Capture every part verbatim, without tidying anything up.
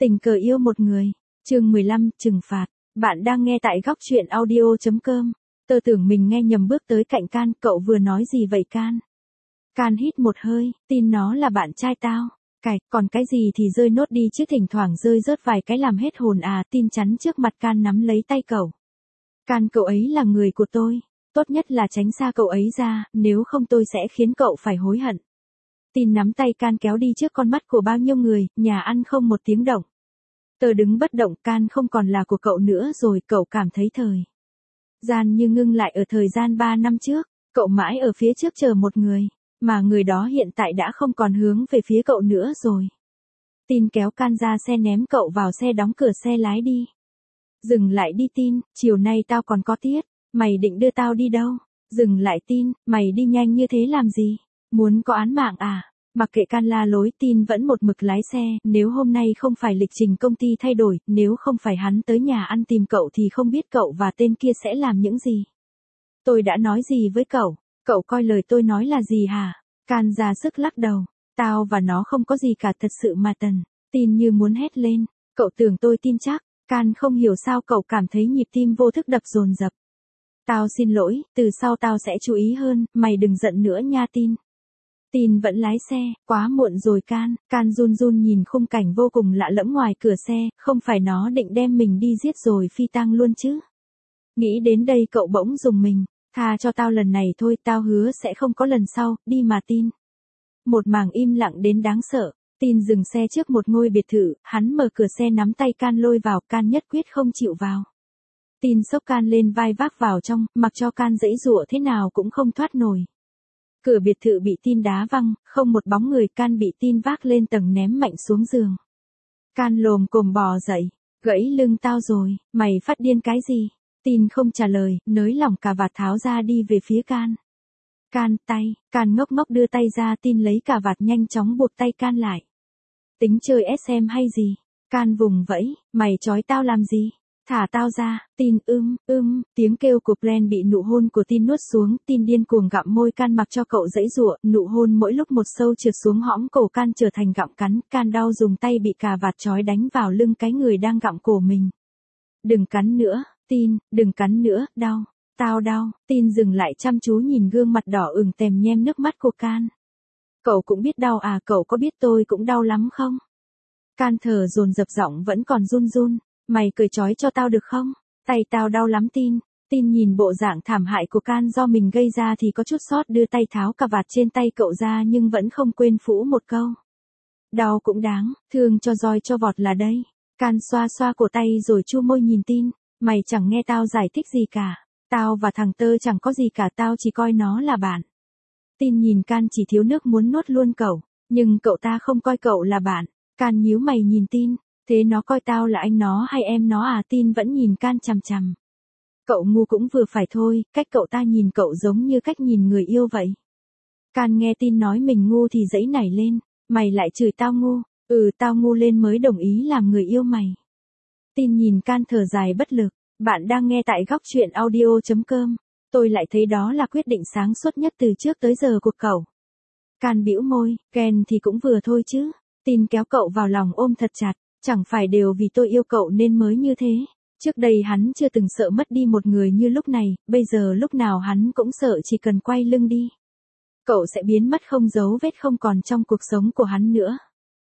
Tình cờ yêu một người. Chương mười lăm, trừng phạt. Bạn đang nghe tại góc truyện audio.com. Tớ tưởng mình nghe nhầm bước tới cạnh Can, cậu vừa nói gì vậy Can? Can hít một hơi, tin nó là bạn trai tao. Cạch, còn cái gì thì rơi nốt đi chứ thỉnh thoảng rơi rớt vài cái làm hết hồn à, tin chắn trước mặt Can nắm lấy tay cậu. Can, cậu ấy là người của tôi. Tốt nhất là tránh xa cậu ấy ra, nếu không tôi sẽ khiến cậu phải hối hận. Tin nắm tay Can kéo đi trước con mắt của bao nhiêu người, nhà ăn không một tiếng động. Tớ đứng bất động, Can không còn là của cậu nữa rồi, cậu cảm thấy thời gian như ngưng lại ở thời gian ba năm trước, cậu mãi ở phía trước chờ một người, mà người đó hiện tại đã không còn hướng về phía cậu nữa rồi. Tin kéo Can ra xe ném cậu vào xe, đóng cửa xe lái đi. Dừng lại đi Tin, chiều nay tao còn có tiết, mày định đưa tao đi đâu? Dừng lại Tin, mày đi nhanh như thế làm gì? Muốn có án mạng à? Mặc kệ Can la lối, Tin vẫn một mực lái xe, nếu hôm nay không phải lịch trình công ty thay đổi, nếu không phải hắn tới nhà ăn tìm cậu thì không biết cậu và tên kia sẽ làm những gì. Tôi đã nói gì với cậu? Cậu coi lời tôi nói là gì hả? Can ra sức lắc đầu. Tao và nó không có gì cả thật sự mà Tần. Tin như muốn hét lên. Cậu tưởng tôi tin chắc. Can không hiểu sao cậu cảm thấy nhịp tim vô thức đập dồn dập. Tao xin lỗi, từ sau tao sẽ chú ý hơn, mày đừng giận nữa nha Tin. Tin vẫn lái xe, quá muộn rồi Can, Can run run nhìn khung cảnh vô cùng lạ lẫm ngoài cửa xe, không phải nó định đem mình đi giết rồi phi tang luôn chứ. Nghĩ đến đây cậu bỗng rùng mình, tha cho tao lần này thôi, tao hứa sẽ không có lần sau, đi mà Tin. Một mảng im lặng đến đáng sợ, Tin dừng xe trước một ngôi biệt thự, hắn mở cửa xe nắm tay Can lôi vào, Can nhất quyết không chịu vào. Tin xốc Can lên vai vác vào trong, mặc cho Can giãy giụa thế nào cũng không thoát nổi. Cửa biệt thự bị Tin đá văng, không một bóng người, Can bị Tin vác lên tầng ném mạnh xuống giường. Can lồm cồm bò dậy, gãy lưng tao rồi, mày phát điên cái gì? Tin không trả lời, nới lỏng cà vạt tháo ra đi về phía Can. Can, tay, Can ngốc ngốc đưa tay ra, Tin lấy cà vạt nhanh chóng buộc tay Can lại. Tính chơi ét em hay gì? Can vùng vẫy, mày trói tao làm gì? Thả tao ra, Tin ưm, ưm, tiếng kêu của Plan bị nụ hôn của Tin nuốt xuống, Tin điên cuồng gặm môi Can mặc cho cậu giãy giụa, nụ hôn mỗi lúc một sâu trượt xuống hõm cổ Can trở thành gặm cắn, Can đau dùng tay bị cà vạt trói đánh vào lưng cái người đang gặm cổ mình. Đừng cắn nữa, Tin, đừng cắn nữa, đau, tao đau, Tin dừng lại chăm chú nhìn gương mặt đỏ ửng tèm nhem nước mắt của Can. Cậu cũng biết đau à, cậu có biết tôi cũng đau lắm không? Can thở dồn dập, giọng vẫn còn run run. Mày cởi trói cho tao được không? Tay tao đau lắm Tin. Tin nhìn bộ dạng thảm hại của Can do mình gây ra thì có chút sót, đưa tay tháo cà vạt trên tay cậu ra nhưng vẫn không quên phũ một câu. Đau cũng đáng, thương cho roi cho vọt là đây. Can xoa xoa cổ tay rồi chu môi nhìn Tin. Mày chẳng nghe tao giải thích gì cả. Tao và thằng Tơ chẳng có gì cả, tao chỉ coi nó là bạn. Tin nhìn Can chỉ thiếu nước muốn nuốt luôn cậu. Nhưng cậu ta không coi cậu là bạn. Can nhíu mày nhìn Tin. Thế nó coi tao là anh nó hay em nó à? Tin vẫn nhìn Can chằm chằm. Cậu ngu cũng vừa phải thôi, cách cậu ta nhìn cậu giống như cách nhìn người yêu vậy. Can nghe Tin nói mình ngu thì giãy nảy lên. Mày lại chửi tao ngu? Ừ, tao ngu lên mới đồng ý làm người yêu mày. Tin nhìn Can thở dài bất lực. Bạn đang nghe tại góc truyện audio.com. Tôi lại thấy đó là quyết định sáng suốt nhất từ trước tới giờ của cậu. Can bĩu môi, ghen thì cũng vừa thôi chứ. Tin kéo cậu vào lòng ôm thật chặt. Chẳng phải đều vì tôi yêu cậu nên mới như thế. Trước đây hắn chưa từng sợ mất đi một người như lúc này, bây giờ lúc nào hắn cũng sợ chỉ cần quay lưng đi. Cậu sẽ biến mất không dấu vết, không còn trong cuộc sống của hắn nữa.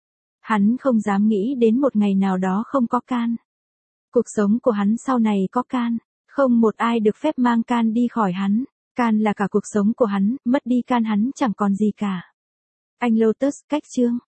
Hắn không dám nghĩ đến một ngày nào đó không có Can. Cuộc sống của hắn sau này có Can. Không một ai được phép mang Can đi khỏi hắn. Can là cả cuộc sống của hắn, mất đi Can hắn chẳng còn gì cả. Anh Lotus, cách chương.